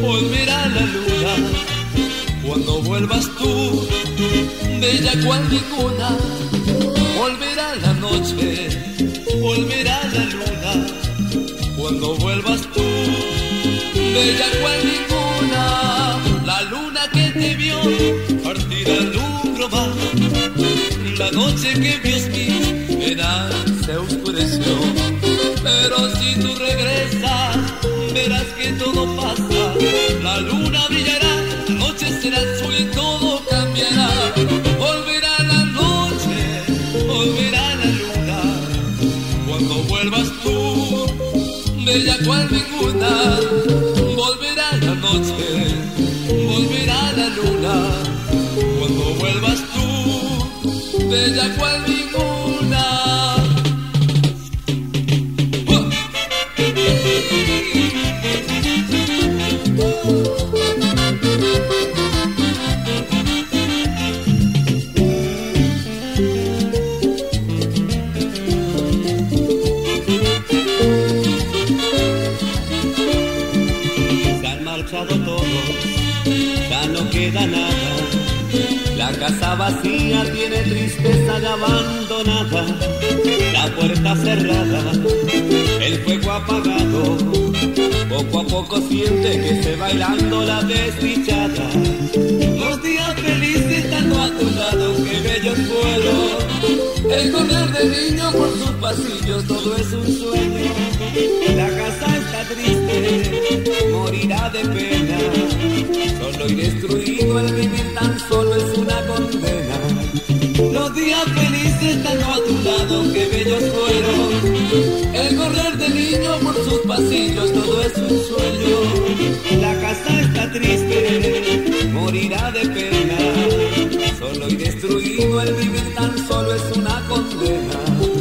volverá la luna cuando vuelvas tú, bella cual ninguna. Volverá la noche, volverá la luna cuando vuelvas tú, bella cual ninguna. La luna que te vio partir alumbro más, la noche que Dios mío verás se oscureció. Pero si tú regresas, verás que todo pasa. La luna brillará, la noche será azul y todo cambiará. Volverá la noche, volverá la luna cuando vuelvas tú, bella cual ninguna. Volverá la noche, volverá la luna cuando vuelvas tú, bella cual ninguna. Ya no queda nada, la casa vacía tiene tristeza de abandonada, la puerta cerrada, el fuego apagado, poco a poco siente que se va bailando la desdichada. Los días felices estando a tu lado, qué bellos fueron, el correr de niño por sus pasillos, todo es un sueño. La casa está triste, morirá de pena, solo y destruido, el vivir tan solo es una condena. Los días felices estando a tu lado, qué bellos fueron, el correr de niño por sus pasillos, todo es un sueño. La casa está triste, morirá de pena, solo y destruido, el vivir tan solo es una condena.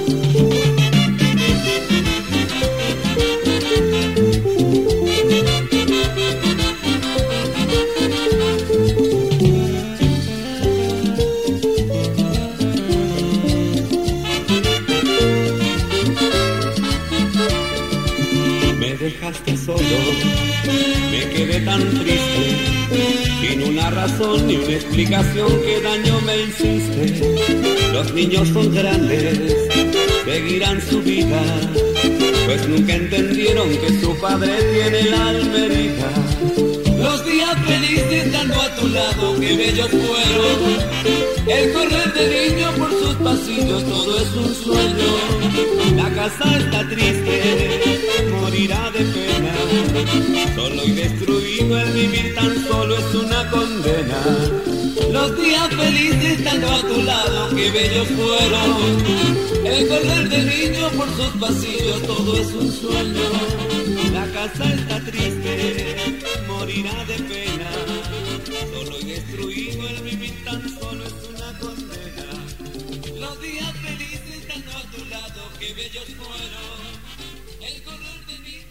Dejaste solo, me quedé tan triste, sin una razón ni una explicación, qué daño me hiciste. Los niños son grandes, seguirán su vida, pues nunca entendieron que su padre tiene el alma herida. Los días felices estando a tu lado, qué bellos fueron, el correr de niño por sus pasillos, todo es un sueño. La casa está triste, morirá de pena, solo y destruido, el vivir tan solo es una condena. Los días felices estando a tu lado, qué bellos fueron, el correr de niño por sus pasillos, todo es un sueño. La casa está triste, morirá de pena, solo y destruido, el vivir tan solo es una condena. Los días felices estando a tu lado, qué bellos fueron, el correr de niño